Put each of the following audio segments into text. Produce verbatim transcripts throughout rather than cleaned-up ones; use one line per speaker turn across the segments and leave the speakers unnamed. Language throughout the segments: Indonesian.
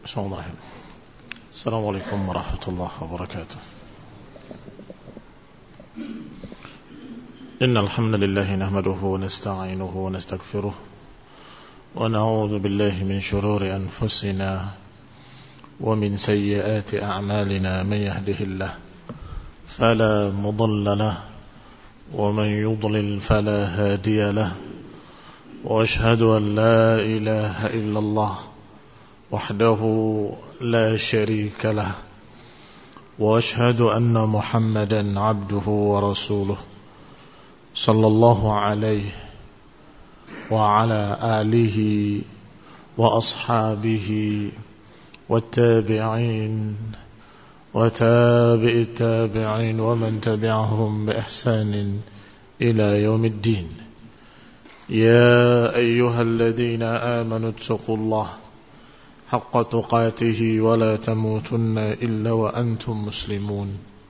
Bismillahirrahmanirrahim. Assalamualaikum warahmatullahi wabarakatuh. Innal hamdalillah nahmaduhu wa nasta'inuhu wa nastaghfiruh wa na'udzu billahi min shururi anfusina wa min sayyiati a'malina man yahdihillahu fala mudilla lahu wa man yudlil fala hadiya lahu wa ashhadu an la ilaha illallah وحده لا شريك له وأشهد أن محمدا عبده ورسوله صلى الله عليه وعلى آله وأصحابه والتابعين وتابع التابعين ومن تبعهم بإحسان إلى يوم الدين. يا أيها الذين آمنوا اتقوا الله حق تقاته ولا تموتن إلا وأنتم مسلمون.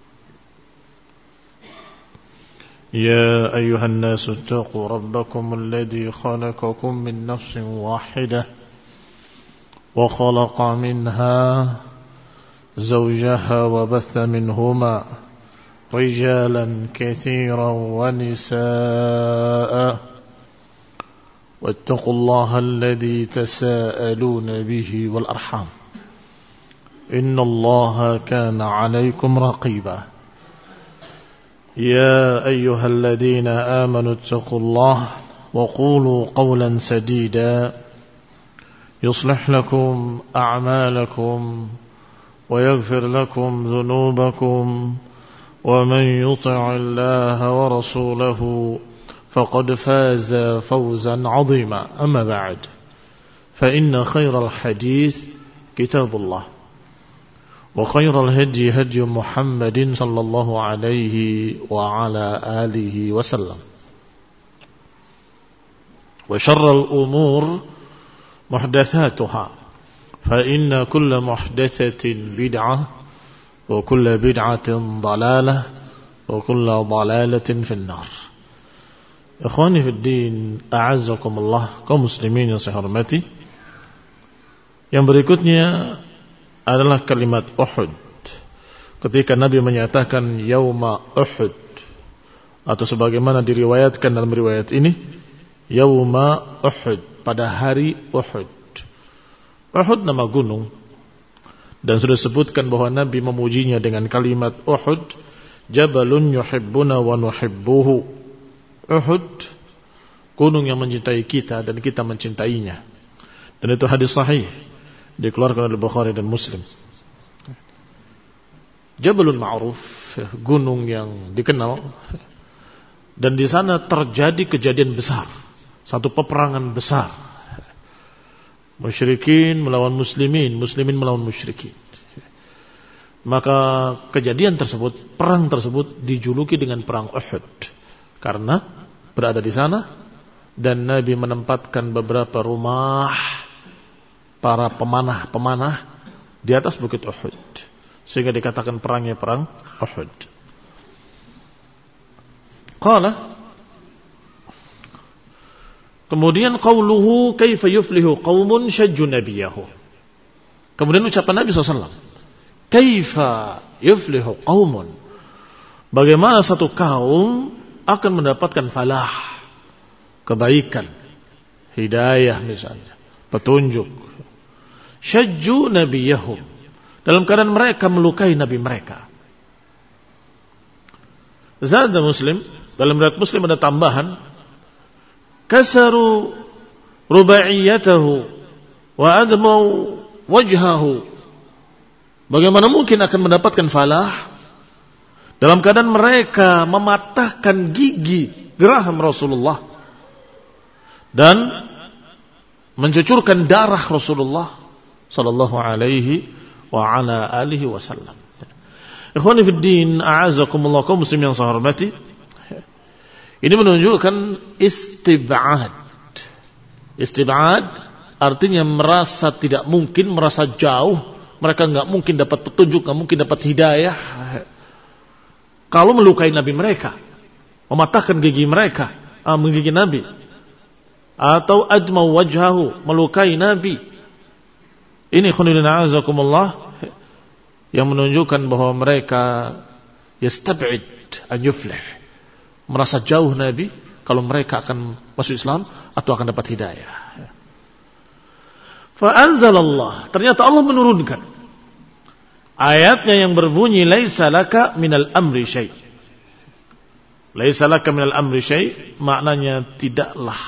يا أيها الناس اتقوا ربكم الذي خلقكم من نفس واحدة وخلق منها زوجها وبث منهما رجالا كثيرا ونساء واتقوا الله الذي تساءلون به والأرحام إن الله كان عليكم رقيبا. يا أيها الذين آمنوا اتقوا الله وقولوا قولا سديدا يصلح لكم أعمالكم ويغفر لكم ذنوبكم ومن يطع الله ورسوله فقد فاز فوزا عظيما. أما بعد فإن خير الحديث كتاب الله وخير الهدي هدي محمد صلى الله عليه وعلى آله وسلم وشر الأمور محدثاتها فإن كل محدثة بدعة وكل بدعة ضلالة وكل ضلالة في النار. Ikhwani fi din, a'azzakumullah, kaum muslimin yang saya hormati. Yang berikutnya adalah kalimat Uhud. Ketika Nabi menyatakan yauma Uhud, atau sebagaimana diriwayatkan dalam riwayat ini, yauma Uhud, pada hari Uhud. Uhud nama gunung, dan sudah disebutkan bahwa Nabi memujinya dengan kalimat Uhud, jabalun yuhibbuna wa nuhibbuhu. Uhud, gunung yang mencintai kita dan kita mencintainya. Dan itu hadis sahih, dikeluarkan oleh Bukhari dan Muslim. Jabalun ma'ruf, gunung yang dikenal. Dan di sana terjadi kejadian besar, satu peperangan besar. Musyrikin melawan muslimin, muslimin melawan musyrikin. Maka kejadian tersebut, perang tersebut dijuluki dengan perang Uhud. Karena berada di sana dan Nabi menempatkan beberapa rumah para pemanah-pemanah di atas bukit Uhud, sehingga dikatakan perangnya perang Uhud. Qala, kemudian qauluhu kaifa yuflihu qaumun syajju nabiyahu. Kemudian ucapan Nabi sallallahu alaihi wasallam, kaifa yuflihu qaumun, bagaimana satu kaum akan mendapatkan falah, kebaikan, hidayah misalnya, petunjuk. Syajju nabiyahum, dalam keadaan mereka melukai nabi mereka. Zada Muslim, dalam riwayat Muslim ada tambahan, kasaru rubaiyatahu wa admau wajhahu. Bagaimana mungkin akan mendapatkan falah dalam keadaan mereka mematahkan gigi geraham Rasulullah dan mencucurkan darah Rasulullah sallallahu alaihi wa ala alihi wasallam. Ikhwani fid din, a'azakumullah, kaum muslimin yang saya hormati. Ini menunjukkan istib'ad. Istib'ad artinya merasa tidak mungkin, merasa jauh, mereka enggak mungkin dapat petunjuk, enggak mungkin dapat hidayah kalau melukai Nabi mereka, mematahkan gigi mereka, ah, menggigit Nabi, atau admau wajhahu, melukai Nabi, Ini khunilina azakumullah yang menunjukkan bahwa mereka yastab'id an yuflih, merasa jauh Nabi kalau mereka akan masuk Islam atau akan dapat hidayah. Fa anzalallah, ternyata Allah menurunkan ayatnya yang berbunyi laisa laka minal amri syai'. Laisa laka minal amri syai', maknanya tidaklah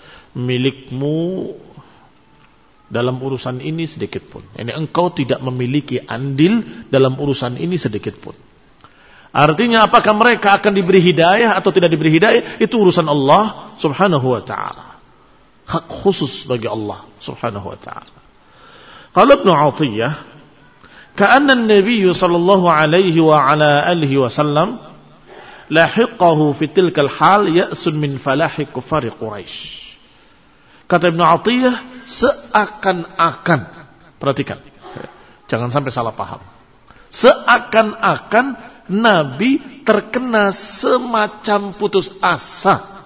milikmu dalam urusan ini sedikit pun. Ini engkau tidak memiliki andil dalam urusan ini sedikit pun. Artinya apakah mereka akan diberi hidayah atau tidak diberi hidayah, itu urusan Allah subhanahu wa ta'ala. Hak khusus bagi Allah subhanahu wa ta'ala. Qala Ibnu Athiyyah, ka'anna an-nabiy sallallahu alaihi wa ala alihi wasallam lahiqahu fi tilkal hal ya'sun min falahi kufari Quraisy. Kata Ibnu Athiyyah, seakan-akan, perhatikan, jangan sampai salah paham, seakan-akan Nabi terkena semacam putus asa.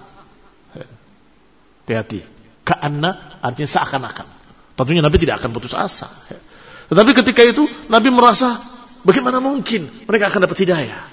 Hati-hati, ka'anna artinya seakan-akan. Tentunya Nabi tidak akan putus asa. Tetapi ketika itu Nabi merasa bagaimana mungkin mereka akan dapat hidayah.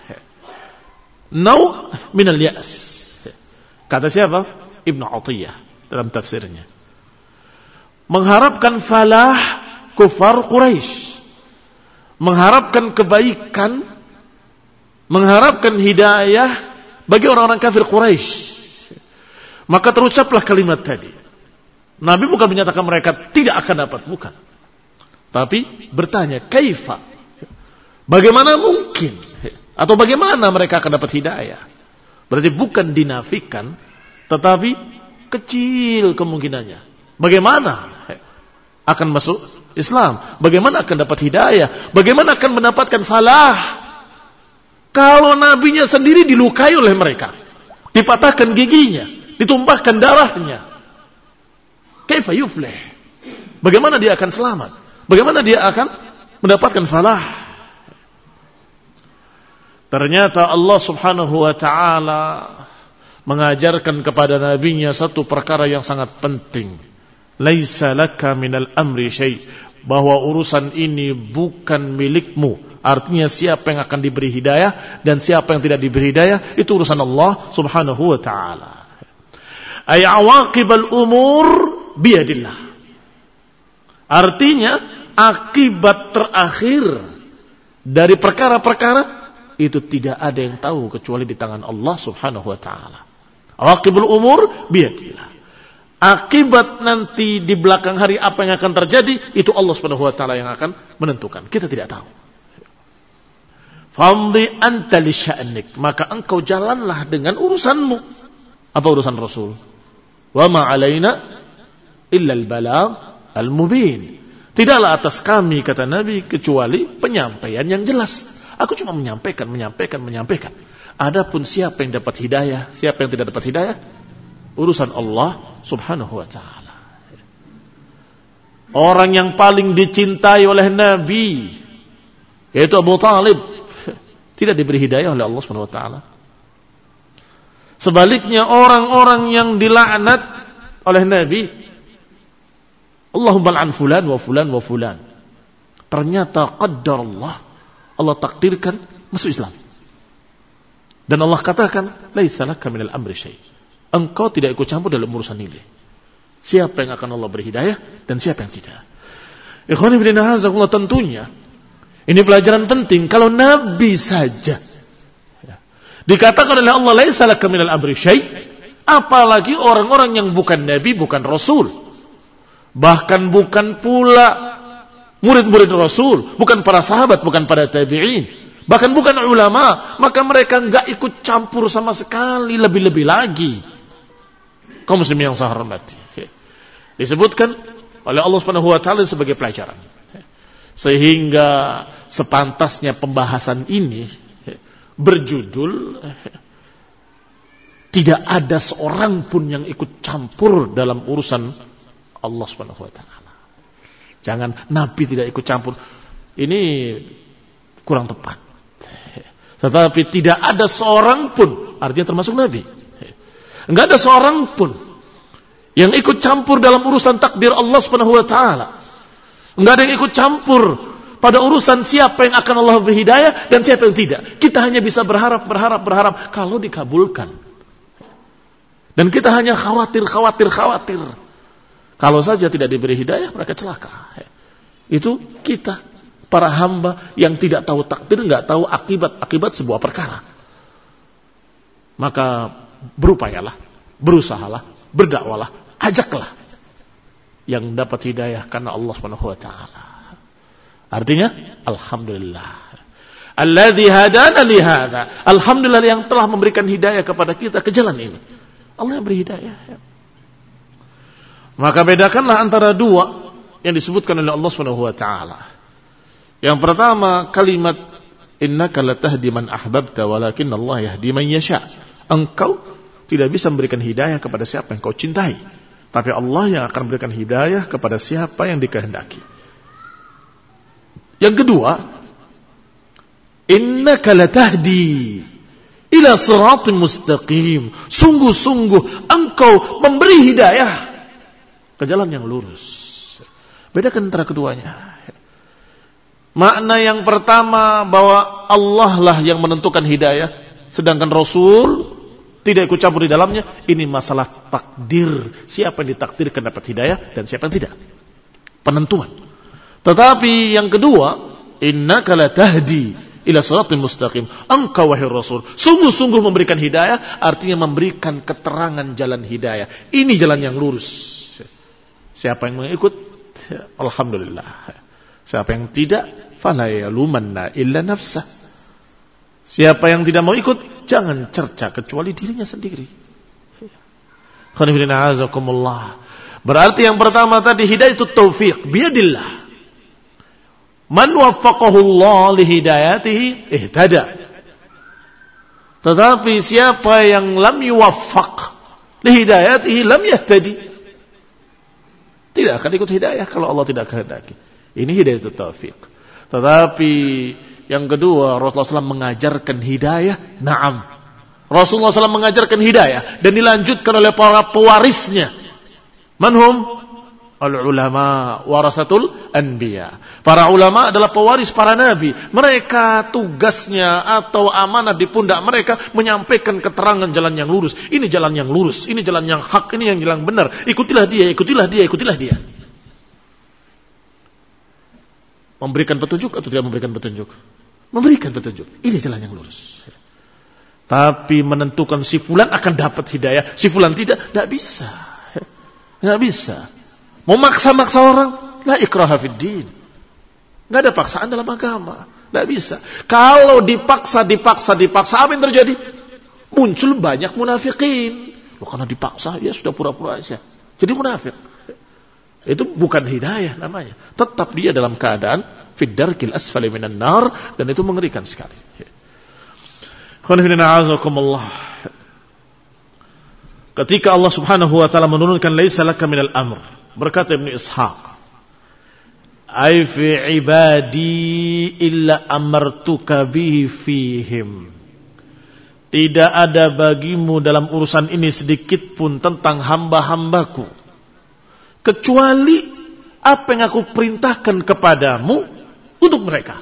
Nau' minal ya'as. Kata siapa? Ibnu Athiyyah dalam tafsirnya. Mengharapkan falah kufar Quraisy. Mengharapkan kebaikan, mengharapkan hidayah bagi orang-orang kafir Quraisy. Maka terucaplah kalimat tadi. Nabi bukan menyatakan mereka tidak akan dapat, bukan. Tapi bertanya, kaifa? Bagaimana mungkin? Atau bagaimana mereka akan dapat hidayah? Berarti bukan dinafikan, tetapi kecil kemungkinannya. Bagaimana akan masuk Islam? Bagaimana akan dapat hidayah? Bagaimana akan mendapatkan falah? Kalau nabinya sendiri dilukai oleh mereka, dipatahkan giginya, ditumpahkan darahnya, kaifa yuflih? Bagaimana dia akan selamat? Bagaimana dia akan mendapatkan falah? Ternyata Allah subhanahu wa ta'ala mengajarkan kepada nabinya satu perkara yang sangat penting. Laisa laka minal amri syai', bahwa urusan ini bukan milikmu. Artinya siapa yang akan diberi hidayah dan siapa yang tidak diberi hidayah, itu urusan Allah subhanahu wa ta'ala. Ay awaqibal umur biyadillah. Artinya akibat terakhir dari perkara-perkara itu tidak ada yang tahu kecuali di tangan Allah subhanahu wa ta'ala. Awaqibul umur biyadillah. Akibat nanti di belakang hari apa yang akan terjadi, itu Allah subhanahu wa ta'ala yang akan menentukan. Kita tidak tahu. Famdi anta li sya'nik, maka engkau jalanlah dengan urusanmu. Apa urusan Rasul? Wa ma alaina illa al-balagh al-mubin. Tidaklah atas kami, kata Nabi, kecuali penyampaian yang jelas. Aku cuma menyampaikan, menyampaikan, menyampaikan. Adapun siapa yang dapat hidayah, siapa yang tidak dapat hidayah, urusan Allah subhanahu wa ta'ala. Orang yang paling dicintai oleh Nabi, yaitu Abu Talib, tidak diberi hidayah oleh Allah subhanahu wa ta'ala. Sebaliknya orang-orang yang dilaknat oleh Nabi, Allahumma al'an fulan wa fulan wa fulan, ternyata qaddar Allah, Allah takdirkan masuk Islam. Dan Allah katakan, laisa laka minal amri syai'. Engkau tidak ikut campur dalam urusan ini. Siapa yang akan Allah beri hidayah dan siapa yang tidak. Ikhwani fillah hazakumullah, tentunya ini pelajaran penting. Kalau Nabi saja ya, dikatakan oleh Allah laisa laka minal amri syai', apalagi orang-orang yang bukan Nabi, bukan Rasul, bahkan bukan pula murid-murid Rasul, bukan para sahabat, bukan para tabi'in, bahkan bukan ulama, maka mereka enggak ikut campur sama sekali, lebih-lebih lagi. Kaum muslimin yang saya hormati, disebutkan oleh Allah Subhanahu wa taala sebagai pelajaran. Sehingga sepantasnya pembahasan ini berjudul tidak ada seorang pun yang ikut campur dalam urusan Allah Subhanahu wa taala. Jangan Nabi tidak ikut campur. Ini kurang tepat. Tetapi tidak ada seorang pun, artinya termasuk Nabi, enggak ada seorang pun yang ikut campur dalam urusan takdir Allah Subhanahu wa taala. Enggak ada yang ikut campur pada urusan siapa yang akan Allah beri hidayah dan siapa yang tidak. Kita hanya bisa berharap, berharap, berharap kalau dikabulkan. Dan kita hanya khawatir, khawatir, khawatir. Kalau saja tidak diberi hidayah, mereka celaka. Itu kita, para hamba yang tidak tahu takdir, enggak tahu akibat-akibat sebuah perkara. Maka berupayalah, berusahalah, berdakwalah, ajaklah yang dapat hidayah karena Allah Subhanahu wa taala. Artinya, alhamdulillah. Alladzi hadana li hadza. Alhamdulillah yang telah memberikan hidayah kepada kita ke jalan ini. Allah yang beri hidayah. Maka bedakanlah antara dua yang disebutkan oleh Allah Subhanahu wa taala. Yang pertama kalimat innaka latahdi man ahbabta walakin Allah yahdi man yasha. Engkau tidak bisa memberikan hidayah kepada siapa yang kau cintai, tapi Allah yang akan memberikan hidayah kepada siapa yang dikehendaki. Yang kedua, innaka latahdi ila siratim mustaqim. Sungguh-sungguh engkau memberi hidayah ke jalan yang lurus. Bedakan antara keduanya. Makna yang pertama bahwa Allah lah yang menentukan hidayah, sedangkan Rasul tidak ikut campur di dalamnya. Ini masalah takdir. Siapa yang ditakdirkan dapat hidayah dan siapa yang tidak. Penentuan. Tetapi yang kedua, innaka latahdi ila siratal mustaqim. Engkau wahai Rasul sungguh-sungguh memberikan hidayah, artinya memberikan keterangan jalan hidayah. Ini jalan yang lurus. Siapa yang mengikut, alhamdulillah. Siapa yang tidak, fala yalumanna illa nafsah. Siapa yang tidak mau ikut, jangan cerca kecuali dirinya sendiri. Khonifidina azakumullah. Berarti yang pertama tadi hidayah itu taufiq biyadillah. Man waffaqahu Allah li hidayatihi ihtada. Tetapi siapa yang lam yuwaffaq li hidayatihi lam yahtadi, tidak akan ikut hidayah kalau Allah tidak kehendaki. Ini hidayah itu taufik. Tetapi yang kedua, Rasulullah shallallahu alaihi wasallam mengajarkan hidayah. Naam, Rasulullah shallallahu alaihi wasallam mengajarkan hidayah dan dilanjutkan oleh para pewarisnya. Manhum al-ulama warasatul anbiya. Para ulama adalah pewaris para nabi. Mereka tugasnya atau amanah di pundak mereka menyampaikan keterangan jalan yang lurus. Ini jalan yang lurus, ini jalan yang hak, ini yang jalan benar. Ikutilah dia, ikutilah dia, ikutilah dia. Memberikan petunjuk atau tidak memberikan petunjuk? Memberikan petunjuk. Ini jalan yang lurus. Tapi menentukan si fulan akan dapat hidayah, si fulan tidak, tidak bisa. Tidak bisa. Mau maksa-maksa orang, la ikraha fid din. Enggak ada paksaan dalam agama. Enggak bisa. Kalau dipaksa, dipaksa, dipaksa, apa yang terjadi? Muncul banyak munafikin. Loh, karena dipaksa, ya sudah pura-pura aja. Jadi munafik. Itu bukan hidayah namanya. Tetap dia dalam keadaan fid darkil asfali minan nar, dan itu mengerikan sekali. Khonifidina azakumullah. Ketika Allah Subhanahu wa taala menurunkan laisa laka minal amr, berkata Ibnu Ishaq, ai fi ibadi illa amartuka bihi fihim. Tidak ada bagimu dalam urusan ini sedikit pun tentang hamba-hambaku, kecuali apa yang aku perintahkan kepadamu untuk mereka.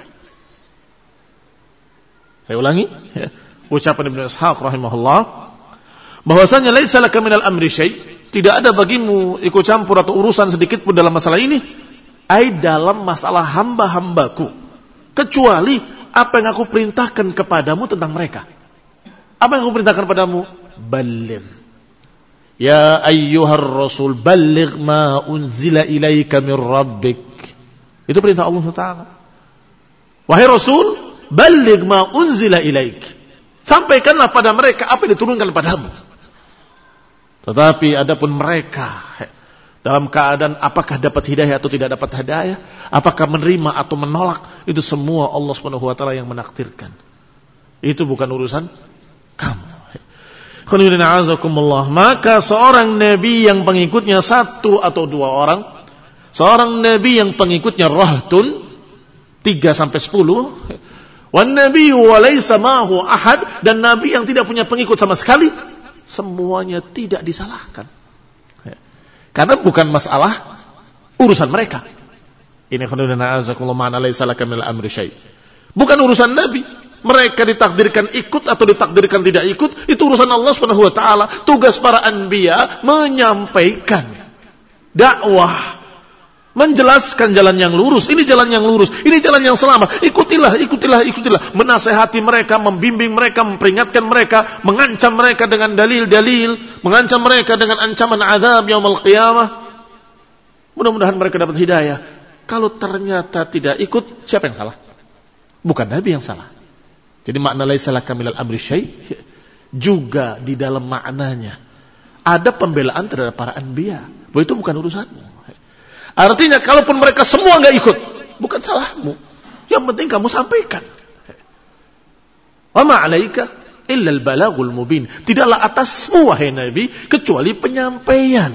Saya ulangi ya, ucapan Ibnu Ishaq rahimahullah, bahwasanya laisa laka minal amri syai', tidak ada bagimu ikut campur atau urusan sedikit pun dalam masalah ini, ai dalam masalah hamba-hambaku, kecuali apa yang aku perintahkan kepadamu tentang mereka. Apa yang aku perintahkan padamu? Balligh. Ya ayyuhar rasul, balligh ma unzila ilaika min rabbik. Itu perintah Allah Taala. Wahai Rasul, balligh ma unzila ilaik. Sampaikanlah pada mereka apa yang diturunkan padamu. Tetapi adapun mereka dalam keadaan apakah dapat hidayah atau tidak dapat hidayah, apakah menerima atau menolak, itu semua Allah Subhanahu wa taala yang menakdirkan. Itu bukan urusan kamu. Maka seorang nabi yang pengikutnya satu atau dua orang, seorang nabi yang pengikutnya rahtun tiga sampai sepuluh, wan nabiyyu wa laysa ma'hu ahad, dan nabi yang tidak punya pengikut sama sekali, semuanya tidak disalahkan. Karena bukan masalah urusan mereka. Ini khonudana azakumullah ma'ana laysa laka minal amri syai'. Bukan urusan Nabi. Mereka ditakdirkan ikut atau ditakdirkan tidak ikut, itu urusan Allah Subhanahu wa taala. Tugas para anbiya menyampaikan dakwah, menjelaskan jalan yang lurus. Ini jalan yang lurus, ini jalan yang selamat. Ikutilah, ikutilah, ikutilah. Menasehati mereka, membimbing mereka, memperingatkan mereka, mengancam mereka dengan dalil-dalil, mengancam mereka dengan ancaman azab yaumul qiyamah. Mudah-mudahan mereka dapat hidayah. Kalau ternyata tidak ikut, siapa yang salah? Bukan Nabi yang salah. Jadi makna laisa laka minal amri syai' juga di dalam maknanya ada pembelaan terhadap para anbiya. Bahwa itu bukan urusanmu. Artinya kalaupun mereka semua enggak ikut, bukan salahmu. Yang penting kamu sampaikan. Wa ma 'alaika illa al-balaghul mubin. Tidaklah atasmu wahai Nabi kecuali penyampaian.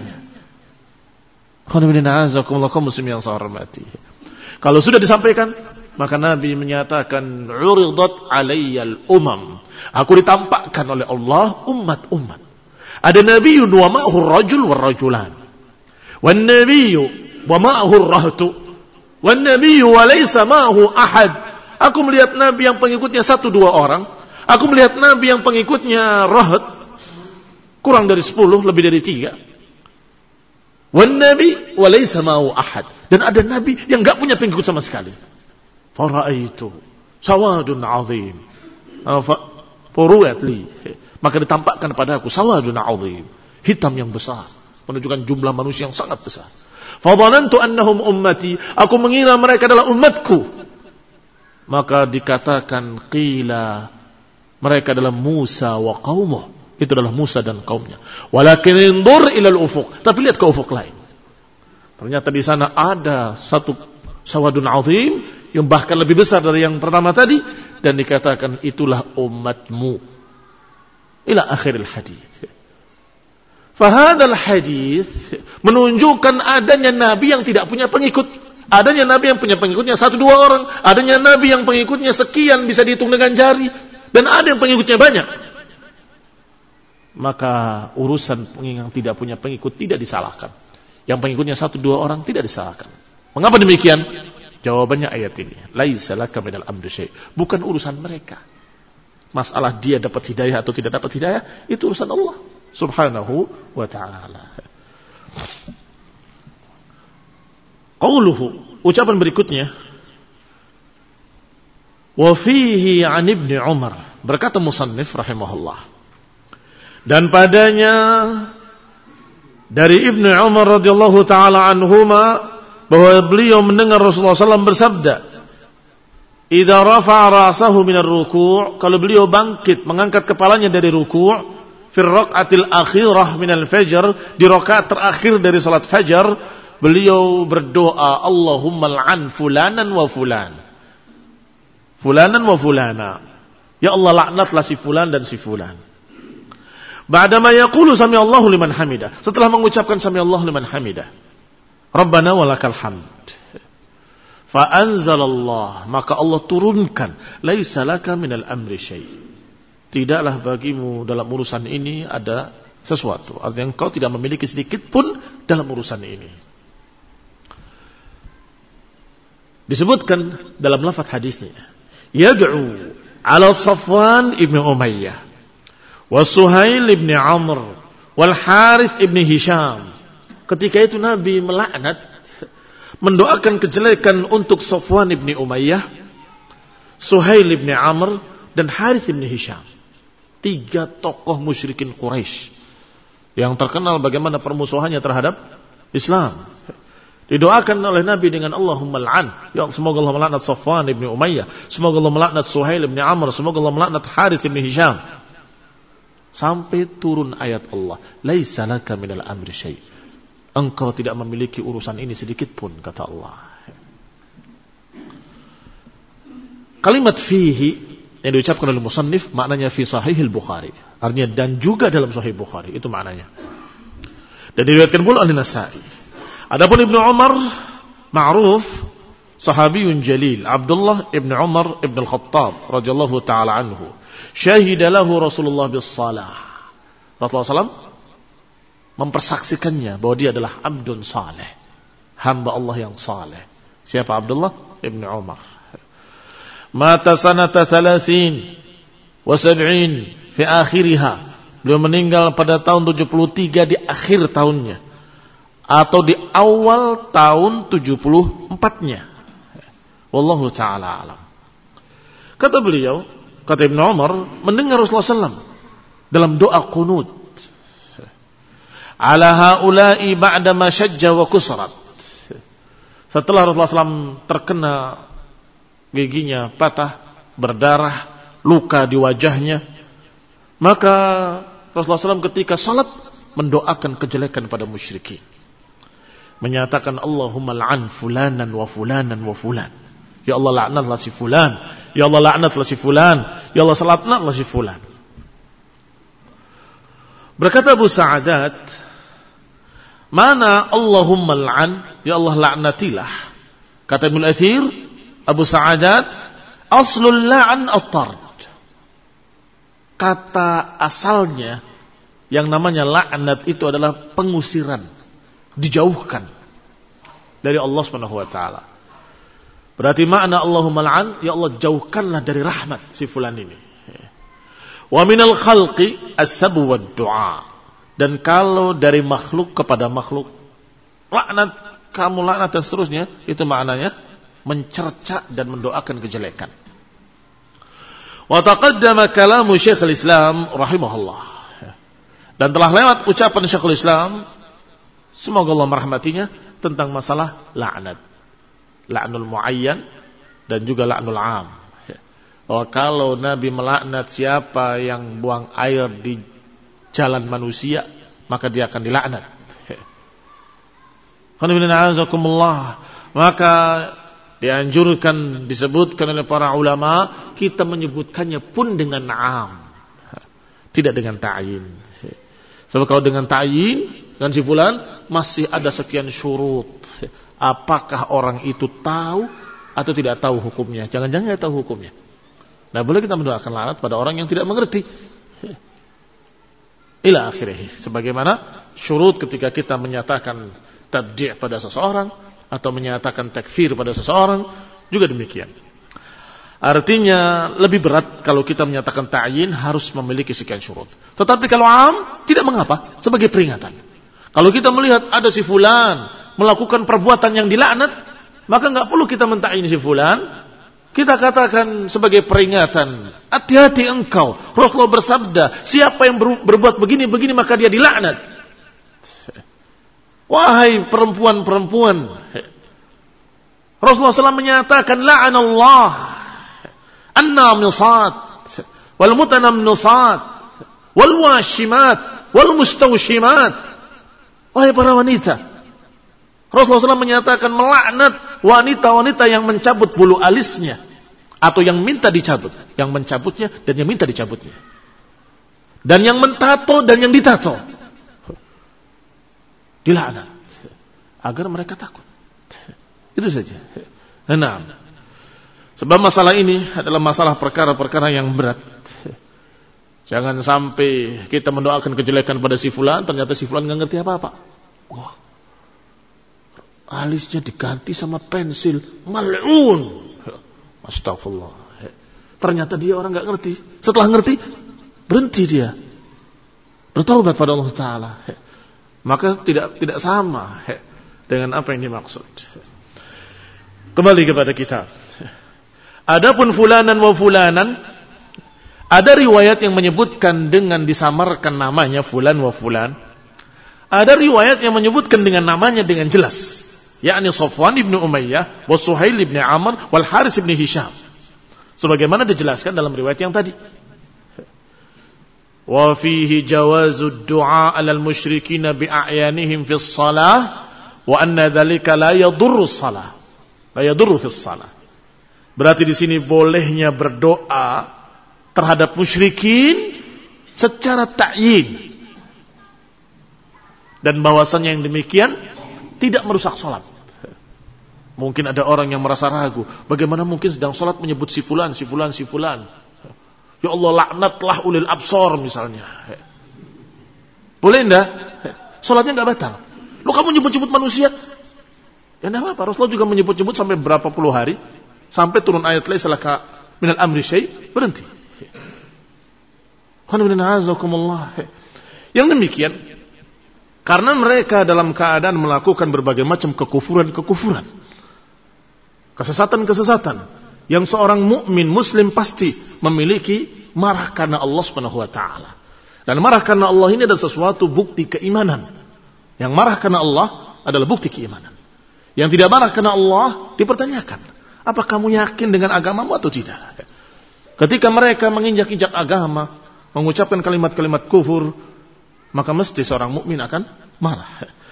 Kalau sudah disampaikan, maka Nabi menyatakan uridat alayyal umam. Aku ditampakkan oleh Allah umat-umat. Ada nabiyyun wa ma'ahu ar-rajul war-rajulan. Wan nabiyyu wa ma'ahu ar-rahtu. Wan nabiyyu wa laysa ma'ahu ahad. Aku melihat nabi yang pengikutnya satu dua orang. Aku melihat nabi yang pengikutnya rahat kurang dari sepuluh, lebih dari tiga. Wan nabi wa laysa ma'ahu ahad. Dan ada nabi yang enggak punya pengikut sama sekali. Faraitu sawadun azim. Furuat li. Maka ditampakkan kepada aku sawadun azim, hitam yang besar, menunjukkan jumlah manusia yang sangat besar. Fadhanantu annahum ummati. Aku mengira mereka adalah umatku. Maka dikatakan qila mereka adalah Musa wa qaumuh. Itu adalah Musa dan kaumnya. Walakin indur ila al-ufuq. Tapi lihat ke ufuk lain. Ternyata di sana ada satu sawadun azim yang bahkan lebih besar dari yang pertama tadi, dan dikatakan itulah umatmu. Ila akhiril hadis. Fahadal hadis menunjukkan adanya nabi yang tidak punya pengikut, adanya nabi yang punya pengikutnya satu dua orang, adanya nabi yang pengikutnya sekian bisa dihitung dengan jari, dan ada yang pengikutnya banyak. Maka urusan yang tidak punya pengikut tidak disalahkan. Yang pengikutnya satu dua orang tidak disalahkan. Mengapa demikian? Jawabannya ayat ini. Laisa laka minal amri syai'. Bukan urusan mereka. Masalah dia dapat hidayah atau tidak dapat hidayah, itu urusan Allah Subhanahu wa ta'ala. Qauluhu, ucapan berikutnya. Wa fihi 'an Ibnu Umar. Berkata musannif rahimahullah. Dan padanya dari Ibnu Umar radhiyallahu taala anhuma bahwa beliau mendengar Rasulullah sallallahu alaihi wasallam bersabda, "Idza rafa'a ra'sahu minar ruku'," kalau beliau bangkit mengangkat kepalanya dari ruku', fil raq'atil akhirah minal fajr, di rakaat terakhir dari salat fajar, beliau berdoa, "Allahumma al'an fulanan wa fulan." Fulanan wa fulana. Ya Allah, laknatlah si fulan dan si fulan. Ba'dama yaqulu sami Allahu liman hamidah. Setelah mengucapkan sami Allahu liman hamidah. Rabbana walakal hamd. Fa anzalallah, maka Allah turunkan, laisa laka minal amri syai'. Tidaklah bagimu dalam urusan ini ada sesuatu. Artinya engkau tidak memiliki sedikit pun dalam urusan ini. Disebutkan dalam lafaz hadisnya, yad'u ala Safwan ibn Umayyah wa Suhail ibn Amr wal Harith ibn Hisham. Ketika itu Nabi melaknat, mendoakan kejelekan untuk Safwan ibn Umayyah, Suhail ibn Amr, dan Harith ibn Hisham. Tiga tokoh musyrikin Quraisy yang terkenal bagaimana permusuhannya terhadap Islam. Didoakan oleh Nabi dengan Allahumma al'an. Ya, semoga Allah melaknat Safwan ibn Umayyah, semoga Allah melaknat Suhail ibn Amr, semoga Allah melaknat Harith ibn Hisham. Sampai turun ayat Allah, laisa laka minal amri syai'. Engkau tidak memiliki urusan ini sedikit pun, kata Allah. Kalimat fihi yang diucapkan oleh musannif maknanya fi sahihil Bukhari. Artinya dan juga dalam sahih Bukhari, itu maknanya. Dan diriwayatkan pula oleh Nasa'i. Adapun Ibnu Umar ma'ruf sahabiyun jalil, Abdullah ibn Umar ibn al-Khattab radhiyallahu taala anhu. Syahida lahu Rasulullah bis salah. Rasulullah sallallahu alaihi wasallam mempersaksikannya bahwa dia adalah abdun saleh, hamba Allah yang saleh, Siapa Abdullah ibn Umar? Mata sanata thalathin wa sab'in fi akhiriha. Beliau meninggal pada tahun tujuh puluh tiga di akhir tahunnya, atau di awal tahun tujuh puluh empat-nya. Wallahu ta'ala alam. Kata beliau, kata Ibnu Umar, mendengar Rasulullah sallallahu alaihi wasallam dalam doa qunut, ala haula'i ba'da ma syajja wa kusrat. Setelah Rasulullah sallallahu alaihi wasallam terkena giginya patah, berdarah, luka di wajahnya, maka Rasulullah sallallahu alaihi wasallam ketika salat mendoakan kejelekan pada musyrikin, menyatakan Allahumma la'an fulanan wa fulanan wa fulan. Ya Allah laknatlah si fulan, ya Allah laknatlah si fulan, ya Allah salatnatlah si fulan. Berkata Abu Sa'adat, mana Allahumma la'an, ya Allah laknatilah. Kata Ibnu Athir, Abu Sa'adat, aslul la'an at-tard. Kata asalnya yang namanya laknat itu adalah pengusiran, dijauhkan dari Allah Subhanahu wa taala. Berarti makna Allahumma la'an, ya Allah jauhkanlah dari rahmat si fulan ini. Wa minal khalqi as-sabu wad du'a. Dan kalau dari makhluk kepada makhluk, laknat, kamu laknat dan seterusnya, itu maknanya mencerca dan mendoakan kejelekan. Wa taqaddama kalamu Syekhul Islam rahimahullah. Dan telah lewat ucapan Syekhul Islam, semoga Allah merahmatinya, tentang masalah laknat. La'nul muayyan dan juga la'nul 'am. Oh, kalau Nabi melaknat siapa yang buang air di jalan manusia, maka dia akan dilaknat. Maka dianjurkan, disebutkan oleh para ulama, kita menyebutkannya pun dengan 'am, tidak dengan ta'yin. Sebab kalau dengan ta'yin, dengan si fulan, masih ada sekian syurut. Apakah orang itu tahu atau tidak tahu hukumnya? Jangan-jangan tidak tahu hukumnya. Nah, boleh kita mendoakan laknat pada orang yang tidak mengerti. Ila akhirih. Sebagaimana syurut ketika kita menyatakan tabdi' pada seseorang atau menyatakan takfir pada seseorang, juga demikian. Artinya lebih berat kalau kita menyatakan ta'yin harus memiliki sekian syurut. Tetapi kalau 'am tidak mengapa, sebagai peringatan. Kalau kita melihat ada si fulan melakukan perbuatan yang dilaknat, maka enggak perlu kita mentakyin si fulan. Kita katakan sebagai peringatan, hati-hati engkau. Rasulullah bersabda, siapa yang berbuat begini-begini maka dia dilaknat. Wahai perempuan-perempuan, Rasulullah shallallahu alaihi wasallam menyatakan, la'anallah an-namisat wal mutanammisat wal washimat wal mustawshimat. Wahai para wanita, Rasulullah shallallahu alaihi wasallam menyatakan melaknat wanita-wanita yang mencabut bulu alisnya atau yang minta dicabut, yang mencabutnya dan yang minta dicabutnya, dan yang mentato dan yang ditato. Dilaknat agar mereka takut. Itu saja. Nah, sebab masalah ini adalah masalah perkara-perkara yang berat. Jangan sampai kita mendoakan kejelekan pada si fulan, ternyata si fulan enggak ngerti apa-apa. Wah, alisnya diganti sama pensil, mal'un. Astagfirullah. Ternyata dia orang enggak ngerti. Setelah ngerti, berhenti dia, bertaubat pada Allah Taala. Maka tidak tidak sama dengan apa yang dimaksud. Kembali kepada kitab. Adapun fulanan wa fulanan, ada riwayat yang menyebutkan dengan disamarkan namanya fulan wa fulan. Ada riwayat yang menyebutkan dengan namanya dengan jelas, yakni Safwan ibn Umayyah, wa Suhail ibn Amr, wal Haris ibn Hisham. Sebagaimana dijelaskan dalam riwayat yang tadi. Wa fihi jawazud du'a 'alal musyrikin bi'a'yanihim fis shalah wa anna dzalika la yadurru shalah. La yadurru fis shalah. Berarti di sini bolehnya berdoa terhadap musyrikin secara ta'yin. Dan bahwasannya yang demikian tidak merusak salat. Mungkin ada orang yang merasa ragu, bagaimana mungkin sedang salat menyebut si fulan, si fulan, si fulan. Ya Allah, laknatlah ulil absar misalnya. Boleh enggak? Salatnya enggak batal. Lu kamu nyebut-nyebut manusia? Ya enggak apa-apa. Rasulullah juga menyebut-nyebut sampai berapa puluh hari sampai turun ayat laisa laka minal amri syai', berhenti. Yang demikian karena mereka dalam keadaan melakukan berbagai macam kekufuran-kekufuran, kesesatan-kesesatan yang seorang mukmin muslim pasti memiliki marah karena Allah Subhanahu wa taala. Dan marah karena Allah ini adalah sesuatu bukti keimanan. Yang marah karena Allah adalah bukti keimanan. Yang tidak marah karena Allah dipertanyakan, apa kamu yakin dengan agamamu atau tidak? Ketika mereka menginjak-injak agama, mengucapkan kalimat-kalimat kufur, maka mesti seorang mukmin akan marah.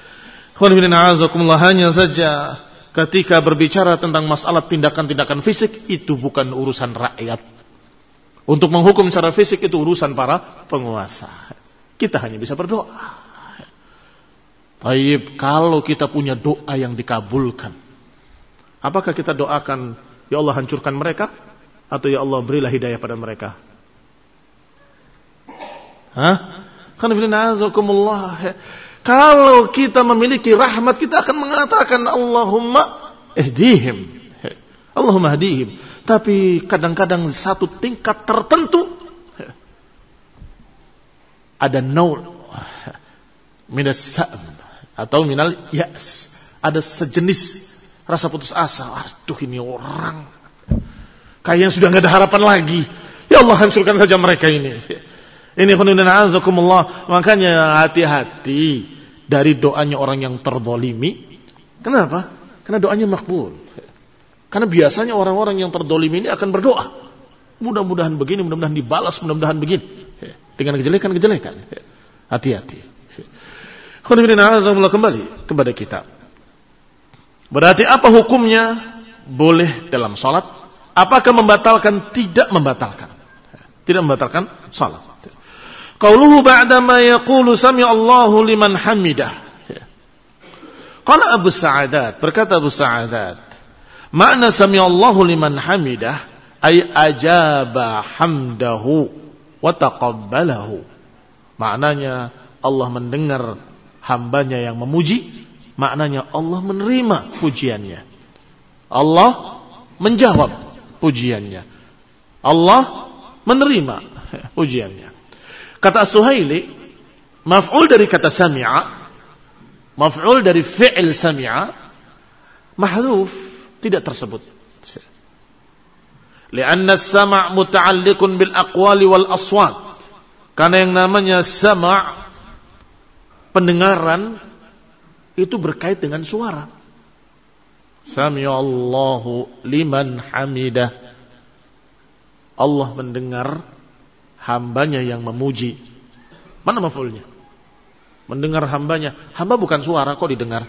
Hanya saja ketika berbicara tentang masalah tindakan-tindakan fisik, itu bukan urusan rakyat. Untuk menghukum secara fisik itu urusan para penguasa. Kita hanya bisa berdoa. Baik, kalau kita punya doa yang dikabulkan, apakah kita doakan, ya Allah hancurkan mereka, atau ya Allah berilah hidayah pada mereka? Hah? Kalau kita memiliki rahmat, kita akan mengatakan Allahumma ihdihim, Allahumma ihdihim. Tapi kadang-kadang satu tingkat tertentu ada naul minas sa'am atau minal ya'as, ada sejenis rasa putus asa. Aduh, ini orang kayaknya sudah nggak ada harapan lagi. Ya Allah hancurkan saja mereka ini. Ini khonidina azakumullah. Makanya hati-hati dari doanya orang yang terzalimi. Kenapa? Karena doanya makbul. Karena biasanya orang-orang yang terzalimi ini akan berdoa, mudah-mudahan begini, mudah-mudahan dibalas, mudah-mudahan begini, dengan kejelekan-kejelekan. Hati-hati. Khonidina azakumullah, kembali kepada kita. Berarti apa hukumnya? Boleh dalam salat. Apakah membatalkan? Tidak membatalkan. Tidak membatalkan salat. Qauluhu ba'dama yaqulu sami'allahu liman hamidah. Qala Abu Sa'adat, berkata Abu Sa'adat, makna sami'allahu liman hamidah ay ajaba hamdahu wa taqabbalahu. Maknanya Allah mendengar hambanya yang memuji, maknanya Allah menerima pujiannya. Allah menjawab pujiannya. Allah menerima pujiannya. Kata As-Suhaili, maf'ul dari kata sami'a, maf'ul dari fi'il sami'a, mahdhuf, tidak tersebut. Li'anna as-sam' muta'alliqun bil aqwali wal aswat. Karena yang namanya sam', pendengaran, itu berkait dengan suara. Sami'allahu liman hamidah. Allah mendengar hambanya yang memuji. Mana maf'ulnya? Mendengar hambanya. Hamba bukan suara, kok didengar?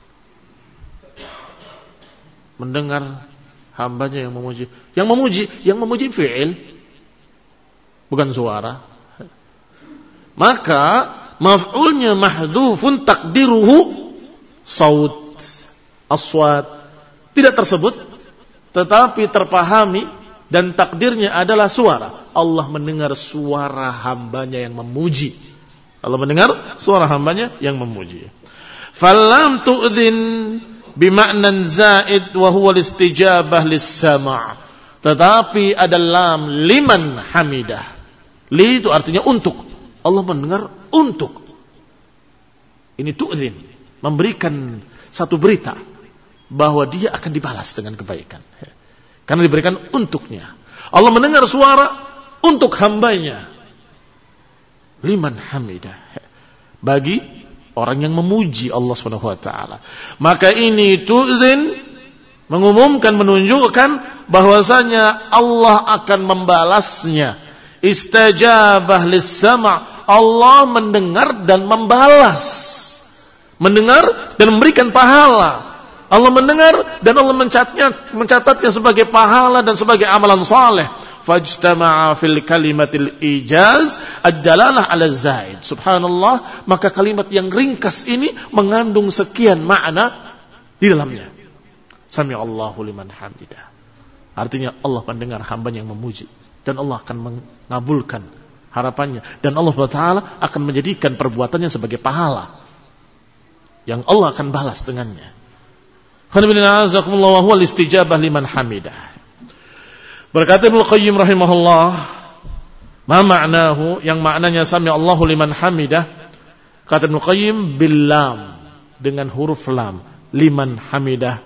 Mendengar hambanya yang memuji. Yang memuji, yang memuji fi'il, bukan suara. Maka maf'ulnya mahdhufun takdiruhu saut, aswat. Tidak tersebut, tetapi terpahami dan takdirnya adalah suara. Allah mendengar suara hambanya yang memuji. Allah mendengar suara hambanya yang memuji. Falam tu'dhin bima'nan zaid wa huwa al-istijabah lis-sama'. Tetapi ada lam liman hamidah. Li itu artinya untuk. Allah mendengar untuk. Ini tu'dhin, memberikan satu berita bahwa dia akan dibalas dengan kebaikan. Karena diberikan untuknya. Allah mendengar suara untuk hambanya. Liman hamidah. Bagi orang yang memuji Allah Subhanahu wa taala. Maka ini tu'zin mengumumkan, menunjukkan bahwasanya Allah akan membalasnya. Istajabah lis-sama'. Allah mendengar dan membalas. Mendengar dan memberikan pahala. Allah mendengar dan Allah mencatatnya, mencatatnya sebagai pahala dan sebagai amalan saleh. Fajtama'a fil kalimatil ijaz ad-dalalah 'ala zaid. Subhanallah, maka kalimat yang ringkas ini mengandung sekian makna di dalamnya. Sami'allahu liman hamidah. Artinya Allah mendengar hamba yang memuji dan Allah akan mengabulkan harapannya dan Allah Subhanahu wa taala akan menjadikan perbuatannya sebagai pahala yang Allah akan balas dengannya. Wa huwa al-istijabah liman hamidah. Berkata Ibnu Qayyim rahimahullah, ma ma'nahu, yang maknanya sami Allahu liman hamidah, kata Ibnu Qayyim bil lam, dengan huruf lam, liman hamidah.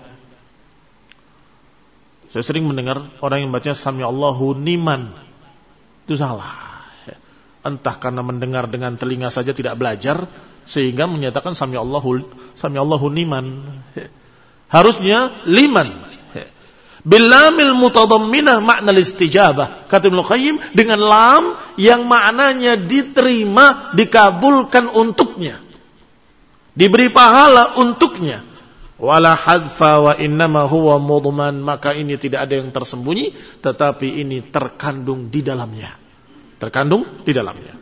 Saya sering mendengar orang yang baca sami Allahu niman. Itu salah. Entah karena mendengar dengan telinga saja tidak belajar sehingga menyatakan sami Allahu sami Allahu niman. Harusnya liman. Bilamil mutadamminah makna istijabah. Kata Ibnu Qayyim, dengan lam yang maknanya diterima, dikabulkan untuknya, diberi pahala untuknya. Wala hadfa wa innama huwa mudman, maka ini tidak ada yang tersembunyi, tetapi ini terkandung di dalamnya. Terkandung di dalamnya.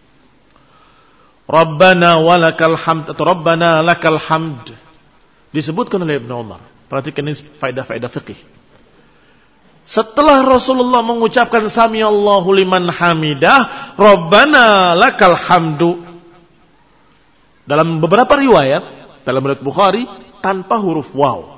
Rabbana walakal hamd atau Rabbana lakal hamd disebutkan oleh Ibnu Umar. Perhatikan ini faedah-faedah fikih. Setelah Rasulullah mengucapkan sami Allahu liman hamidah, Rabbana lakal hamdu, dalam beberapa riwayat, dalam riwayat Bukhari tanpa huruf waw,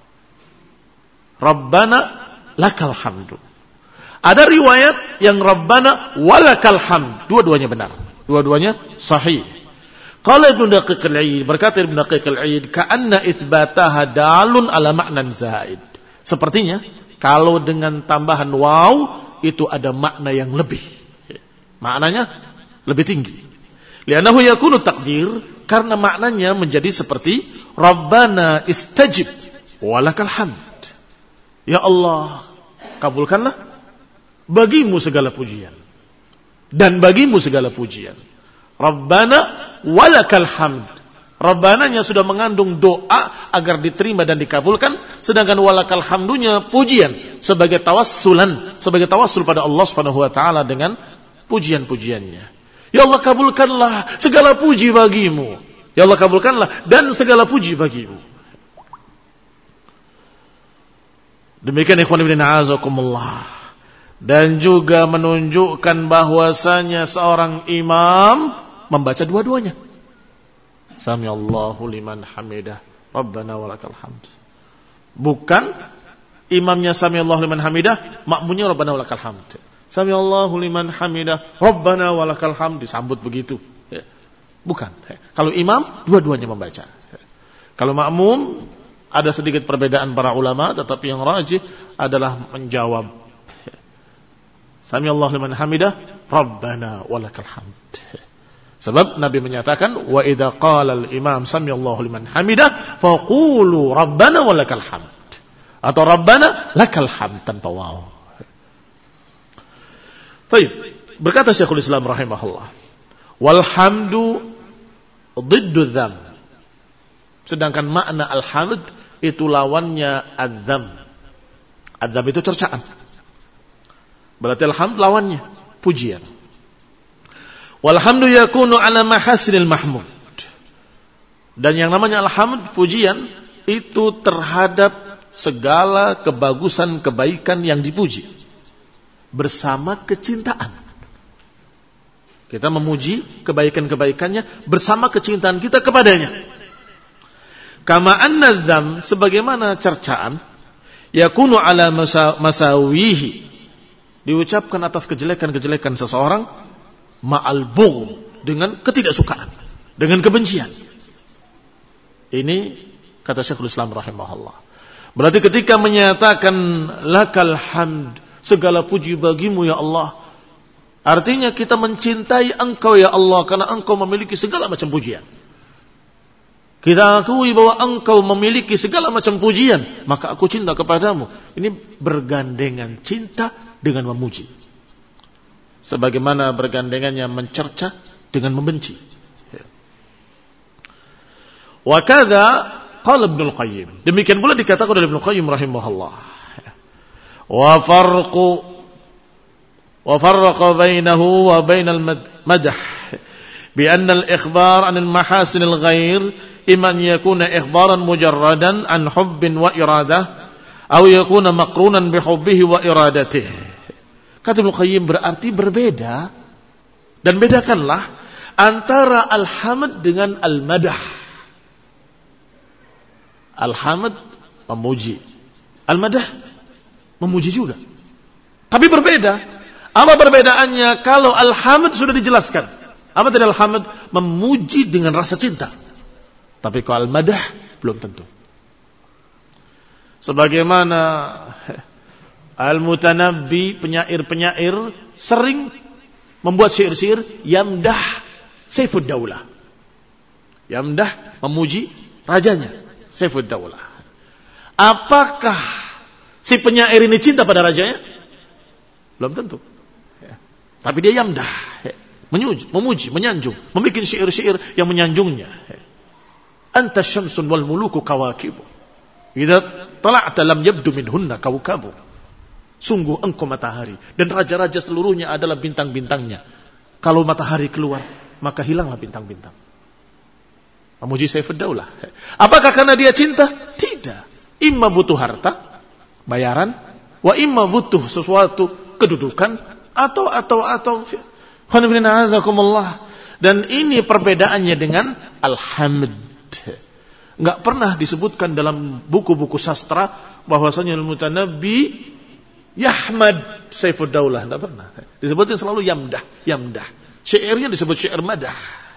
Rabbana lakal hamdu. Ada riwayat yang Rabbana walakal hamd, dua-duanya benar, dua-duanya sahih. Qala Ibnu Daqiq al-Aid, berkata Ibnu Daqiq al-Aid, ka'anna itsbataha dalun ala ma'nan zaid. Sepertinya kalau dengan tambahan waw itu ada makna yang lebih, maknanya lebih tinggi. Li'annahu yakunu taqdir, karena maknanya menjadi seperti Rabbana istajib walakal hamd. Ya Allah, kabulkanlah, bagimu segala pujian dan bagimu segala pujian. Rabbana walakal hamd. Rabbananya sudah mengandung doa agar diterima dan dikabulkan, sedangkan walakal hamdunya pujian sebagai tawassulan, sebagai tawassul pada Allah Subhanahu wa taala dengan pujian-pujiannya. Ya Allah, kabulkanlah, segala puji bagimu. Ya Allah, kabulkanlah dan segala puji bagimu. Demikian ikhwan fillah azakumullah. Dan juga menunjukkan bahwasanya seorang imam membaca dua-duanya. Sami Allahu liman hamidah, Rabbana walakal hamd. Bukan imamnya sami Allahu liman hamidah, makmunya Rabbana walakal hamd. Sami Allahu liman hamidah, Rabbana walakal hamd, disambut begitu. Bukan. Kalau imam, dua-duanya membaca. Kalau makmum, ada sedikit perbedaan para ulama, tetapi yang rajih adalah menjawab Sami Allahu liman hamidah, Rabbana walakal hamd. Sebab Nabi menyatakan, wa idza qala al-imam sami Allahu liman hamidah faqulu Rabbana walakal hamd, atau Rabbana lakal hamd tanpa waw. Baik, berkata Syekhul Islam rahimahullah, wal hamdu dhiddu dzam. Sedangkan makna al-hamd itu lawannya adzam. Adzam itu cercaan. Berarti alhamd lawannya pujian. Walhamdu yakunu ala mahasinil mahmud. Dan yang namanya alhamd, pujian, itu terhadap segala kebagusan, kebaikan yang dipuji, bersama kecintaan. Kita memuji kebaikan-kebaikannya bersama kecintaan kita kepadanya. Kama anna dzam, sebagaimana cercaan, yakunu ala masawihi, diucapkan atas kejelekan-kejelekan seseorang, ma'al bughd, dengan ketidaksukaan, dengan kebencian. Ini kata Syekhul Islam rahimahullah. Berarti ketika menyatakan lakal hamd, segala puji bagimu ya Allah, artinya kita mencintai Engkau ya Allah, karena Engkau memiliki segala macam pujian. Kita akui bahwa Engkau memiliki segala macam pujian, maka aku cinta kepadamu. Ini bergandengan cinta dengan memuji, sebagaimana bergandengannya mencerca dengan membenci. Wa kadza qala Ibnu Qayyim. Demikian pula dikatakan oleh Ibnu Qayyim rahimahullah. Wa farqu wa farqa bainahu wa bainal madah bi anna al-ikhbar 'an al-mahasin al-ghair imma an yakuna ikhbaran mujarradan an hubbin wa iradah aw yakuna maqrunan bi hubbihi wa iradatihi. Kata Ibnu Qayyim, berarti berbeda, dan bedakanlah antara alhamd dengan al-madah. Alhamd memuji. Al-madah memuji juga. Tapi berbeda. Apa perbedaannya? Kalau al-hamd sudah dijelaskan. Apa tadi al-hamd? Memuji dengan rasa cinta. Tapi kalau al-madah belum tentu. Sebagaimana Al-Mutanabbi, penyair-penyair sering membuat syair-syair yamdah Saifud Daulah. Yamdah memuji rajanya Saifud Daulah. Apakah si penyair ini cinta pada rajanya? Belum tentu. Ya. Tapi dia yamdah, ya. Memuji, memuji, menyanjung, membuat syair-syair yang menyanjungnya. Ya. Anta syamsun wal muluku kawakibu. Idza tala'ta lam yabdu minhunna kawkabu. Sungguh engkau matahari dan raja-raja seluruhnya adalah bintang-bintangnya. Kalau matahari keluar, maka hilanglah bintang-bintang. Memuji Saifud Daulah. Apakah karena dia cinta? Tidak. Imma butuh harta, bayaran, wa imma butuh sesuatu, kedudukan, atau atau atau. Dan ini perbedaannya dengan al-hamd. Enggak pernah disebutkan dalam buku-buku sastra bahwasanya Al-Mutanabbi Yahmad Saifud Daulah, tidak pernah. Disebutnya selalu yamdah, yamdah. Syairnya disebut syair madah.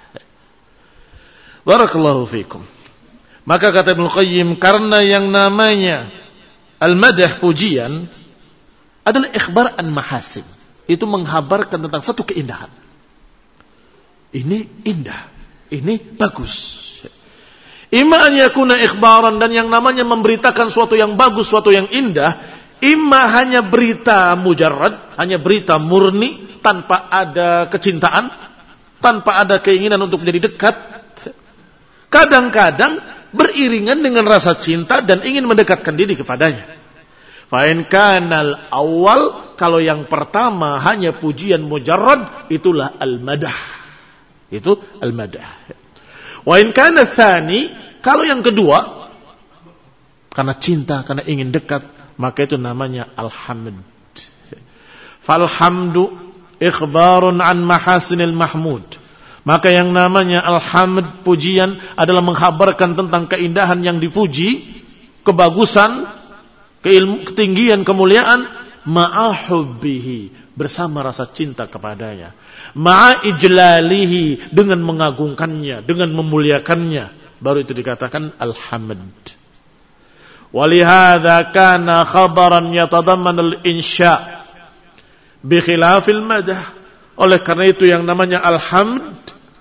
Barakallahu fikum. Maka kata Ibnu Qayyim, karena yang namanya al-madah, pujian, adalah ikhbar an mahasin. Itu menghabarkan tentang satu keindahan. Ini indah, ini bagus. Imma an yakuna ikhbaran, dan yang namanya memberitakan suatu yang bagus, suatu yang indah, imma hanya berita mujarrad, hanya berita murni, tanpa ada kecintaan, tanpa ada keinginan untuk menjadi dekat. Kadang-kadang beriringan dengan rasa cinta dan ingin mendekatkan diri kepadanya. Fa'in kanal awal, kalau yang pertama hanya pujian mujarrad, itulah al-madah. Itu al-madah. Wa'in kana tsani, kalau yang kedua, karena cinta, karena ingin dekat, maka itu namanya al-hamd. Falhamdu ikhbarun an mahasinil mahmud. Maka yang namanya al-hamd, pujian, adalah menghabarkan tentang keindahan yang dipuji, kebagusan, keilmu, ketinggian, kemuliaan, ma'ahubbihi, bersama rasa cinta kepadanya, ma'ijlalihi, dengan mengagungkannya, dengan memuliakannya, baru itu dikatakan al-hamd. Walihada kana khabaran yatadamman al-insya' bikhilafil madah. Oleh karena itu yang namanya al-hamd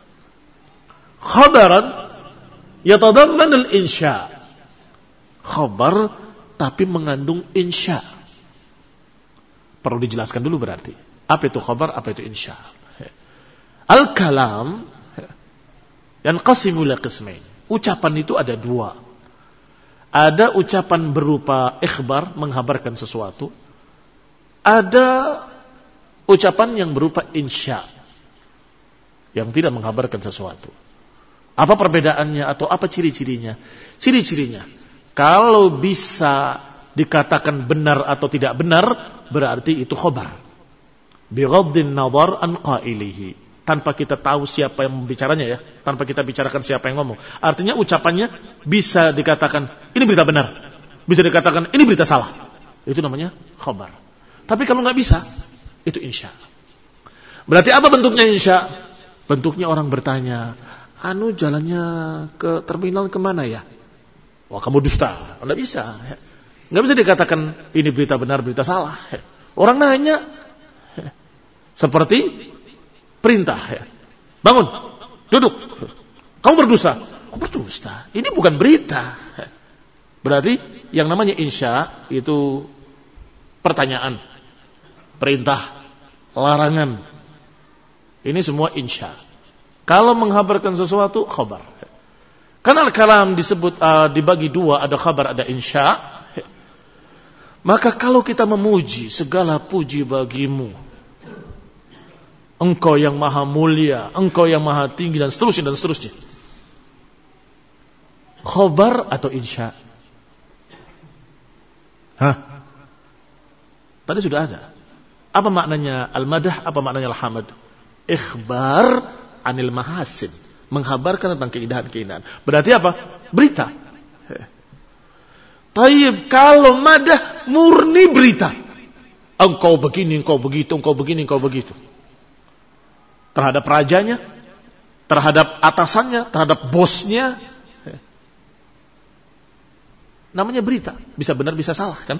khabaran yatadamman al-insya', khabar tapi mengandung insya'. Perlu dijelaskan dulu berarti apa itu khabar, apa itu insya'. Al-kalam yanqasimu ila qismain. Ucapan itu ada dua. Ada ucapan berupa ikhbar, menghabarkan sesuatu. Ada ucapan yang berupa insya, yang tidak menghabarkan sesuatu. Apa perbedaannya atau apa ciri-cirinya? Ciri-cirinya, kalau bisa dikatakan benar atau tidak benar, berarti itu khabar. Bighaddin nazar an qailihi. Tanpa kita tahu siapa yang membicaranya, ya, tanpa kita bicarakan siapa yang ngomong. Artinya ucapannya bisa dikatakan ini berita benar, bisa dikatakan ini berita salah. Itu namanya khabar. Tapi kalau nggak bisa, itu insya. Berarti apa bentuknya insya? Bentuknya orang bertanya, anu jalannya ke terminal kemana ya? Wah, kamu dusta. Nggak bisa. Nggak bisa dikatakan ini berita benar, berita salah. Orang nanya seperti perintah, ya. Bangun, duduk. Kamu berdusta. Oh, berdusta. Ini bukan berita. Berarti yang namanya insya itu pertanyaan, perintah, larangan. Ini semua insya. Kalau menghabarkan sesuatu, khabar. Karena al-kalam disebut uh, dibagi dua, ada khabar, ada insya. Maka kalau kita memuji, segala puji bagimu, Engkau yang maha mulia, Engkau yang maha tinggi, dan seterusnya dan seterusnya. Khabar atau insya? Hah? Tadi sudah ada. Apa maknanya al-madah? Apa maknanya al-hamd? Ikhbar anil mahasin, menghabarkan tentang keindahan-keindahan. Berarti apa? Berita. Taib, kalau madah murni berita. Engkau begini, engkau begitu, engkau begini, engkau begitu. Terhadap rajanya, terhadap atasannya, terhadap bosnya. Namanya berita. Bisa benar, bisa salah kan?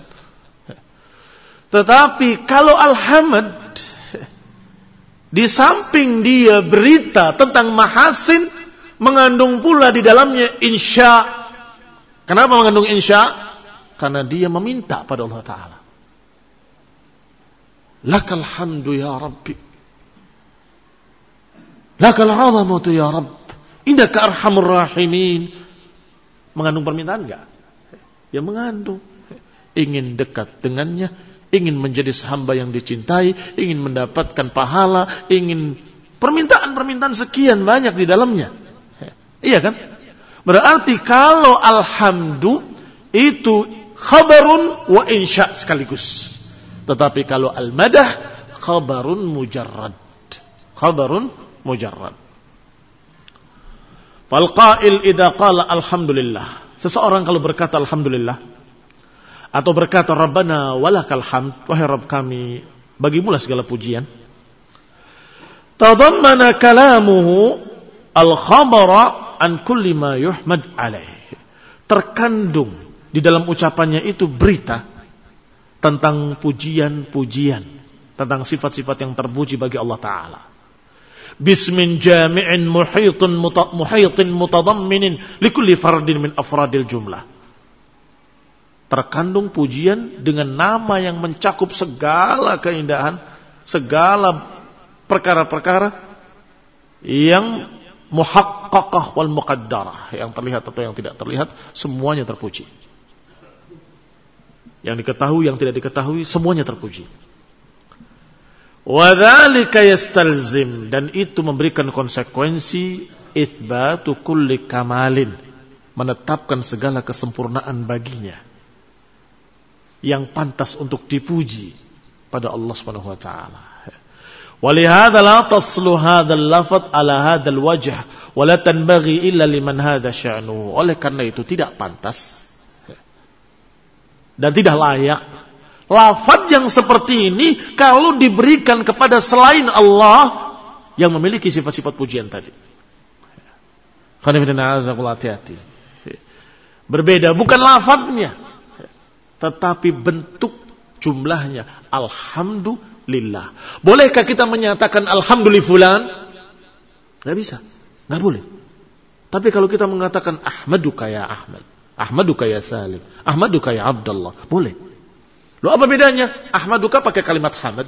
Tetapi kalau al-hamd, di samping dia berita tentang mahasin, mengandung pula di dalamnya insya. Kenapa mengandung insya? Karena dia meminta pada Allah Ta'ala. Lakal hamdu ya Rabbi. Lakal azamatu ya Rabb. Indaka arhamur rahimin. Mengandung permintaan enggak? Ya mengandung. Ingin dekat dengannya, ingin menjadi hamba yang dicintai, ingin mendapatkan pahala, ingin permintaan-permintaan sekian banyak di dalamnya. Iya kan? Berarti kalau alhamdu itu khabarun wa insya sekaligus. Tetapi kalau al-madah khabarun mujarrad. Khabarun mujarrad. Fal qail idza qala alhamdulillah. Seseorang kalau berkata alhamdulillah atau berkata rabbana walakal hamd, wahai Rabb kami, bagimulah segala pujian. Tadammana kalamuhu al-khabara an kulli ma yuhmad alaih. Terkandung di dalam ucapannya itu berita tentang pujian-pujian, tentang sifat-sifat yang terpuji bagi Allah Ta'ala. Bismin jami'in muhitin muhitin mutadamminin likulli fardin min afradil jumlah. Terkandung pujian dengan nama yang mencakup segala keindahan, segala perkara-perkara yang muhaqqaqah wal muqaddarah, yang terlihat atau yang tidak terlihat, semuanya terpuji. Yang diketahui, yang tidak diketahui, semuanya terpuji. Wa dzalika yastalzim, dan itu memberikan konsekuensi itsbatu kulli kamalin, menetapkan segala kesempurnaan baginya yang pantas untuk dipuji pada Allah Subhanahu wa taala. Walihada la taslu hadzal lafaz ala hadzal wajh wa la tanbaghi illa liman hadza sya'nu. Oleh karena itu tidak pantas dan tidak layak lafaz yang seperti ini kalau diberikan kepada selain Allah yang memiliki sifat-sifat pujian tadi. Hati-hati. Berbeda bukan lafaznya, tetapi bentuk jumlahnya. Alhamdulillah. Bolehkah kita menyatakan alhamdulillah fulan? Gak bisa, gak boleh. Tapi kalau kita mengatakan ahmaduka ya Ahmad, ahmaduka ya Salim, ahmaduka ya Abdullah, boleh. Loh apa bedanya? Ahmaduka pakai kalimat hamad,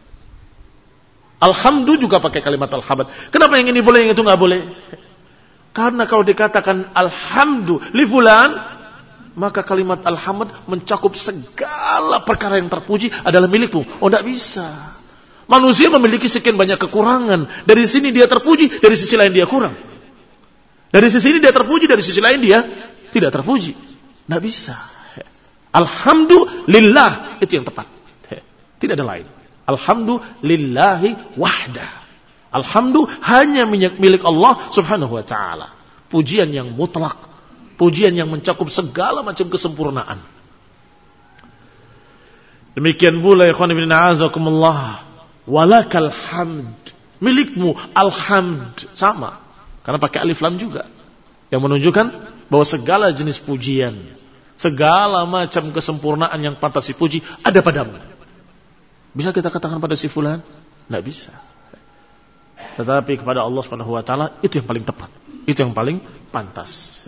alhamdu juga pakai kalimat alhamad. Kenapa yang ini boleh, yang itu gak boleh? Karena kalau dikatakan alhamdu li fulan, maka kalimat alhamd mencakup segala perkara yang terpuji adalah milikmu. Oh, tidak bisa. Manusia memiliki sekian banyak kekurangan. Dari sini dia terpuji, dari sisi lain dia kurang. Dari sisi ini dia terpuji, dari sisi lain dia tidak terpuji. Tidak bisa. Alhamdulillah, itu yang tepat. Tidak ada lain. Alhamdulillahi wahda. Alhamdu hanya milik Allah Subhanahu wa ta'ala. Pujian yang mutlak, pujian yang mencakup segala macam kesempurnaan. Demikian pula ikhwan fillah a'azakumullah, walakal hamd, milikmu alhamd, sama. Karena pakai alif lam juga, yang menunjukkan bahwa segala jenis pujian, segala macam kesempurnaan yang pantas dipuji ada padamu. Bisa kita katakan pada si fulan? Tidak bisa. Tetapi kepada Allah Subhanahu wa taala itu yang paling tepat, itu yang paling pantas.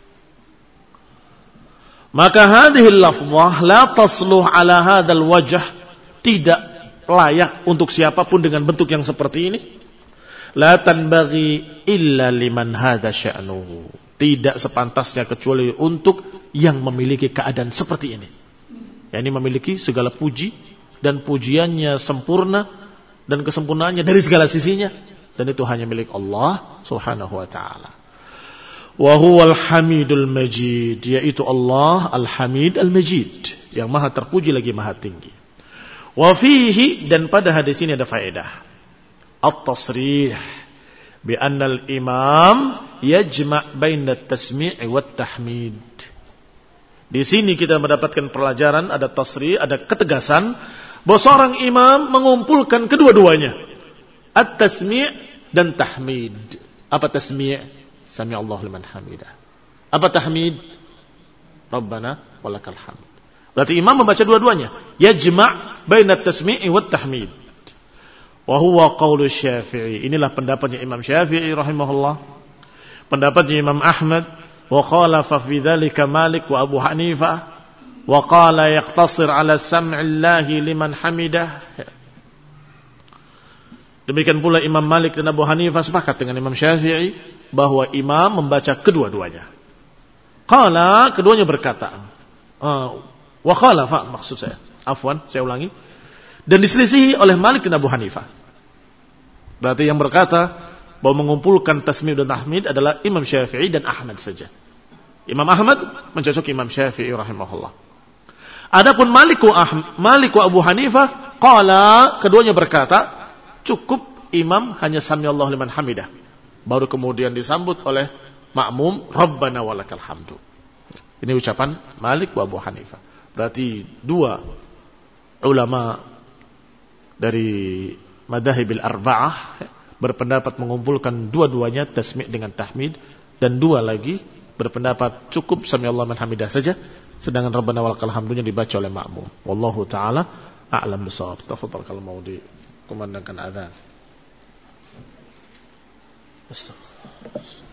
Maka hadhil lafzah la tasluh ala hadzal wajh, tidak layak untuk siapapun dengan bentuk yang seperti ini. La tanbaghi illa liman hadza sya'nuhu, tidak sepantasnya kecuali untuk yang memiliki keadaan seperti ini, yakni memiliki segala puji dan pujiannya sempurna dan kesempurnaannya dari segala sisinya, dan itu hanya milik Allah Subhanahu wa taala. Wa huwal hamidul majid, yaitu Allah al-hamid al-majid, yang maha terpuji lagi maha tinggi. Wa fihi, dan pada hadis ini ada faedah at-tasrih bi anna al-imam yajma' baina at-tasmi' wa at-tahmid. Di sini kita mendapatkan pelajaran, ada tasri, ada ketegasan bahwa seorang imam mengumpulkan kedua-duanya, at-tasmi' dan tahmid. Apa tasmi'? Sami Allahu liman hamidah. Apa tahmid? Rabbana walakal hamd. Berarti imam membaca dua-duanya. Yajma' baina at-tasmi' wa at-tahmid. Wa huwa qaulu Syafi'i. Inilah pendapatnya Imam Syafi'i rahimahullah. Pendapatnya Imam Ahmad. Wa khalafa fi dzalika Malik wa Abu Hanifah. Wa qala yaqtasir ala sam'illahi liman hamidah. Demikian pula Imam Malik dan Abu Hanifah sepakat dengan Imam Syafi'i bahwa imam membaca kedua-duanya. Qala, keduanya berkata. Uh, wa khalafa maksud saya. Afwan, saya ulangi. Dan diselisihi oleh Malik dan Abu Hanifah. Berarti yang berkata bahwa mengumpulkan tasmi' dan tahmid adalah Imam Syafi'i dan Ahmad saja. Imam Ahmad mencocoki Imam Syafi'i rahimahullah. Adapun Malik wa, Ahmad, Malik wa Abu Hanifah, qala, keduanya berkata, cukup imam hanya sami Allah liman hamidah. Baru kemudian disambut oleh makmum, Rabbana walakal hamdu. Ini ucapan Malik wa Abu Hanifah. Berarti dua ulama dari madhahibil arba'ah berpendapat mengumpulkan dua-duanya tasmi' dengan tahmid, dan dua lagi berpendapat cukup sami Allah liman hamidah saja, sedangkan Rabbana walakal hamdunya dibaca oleh makmum. Wallahu taala a'lam bissawab. Tafadhal kalau mau dikumandangkan azan. Astagfirullah.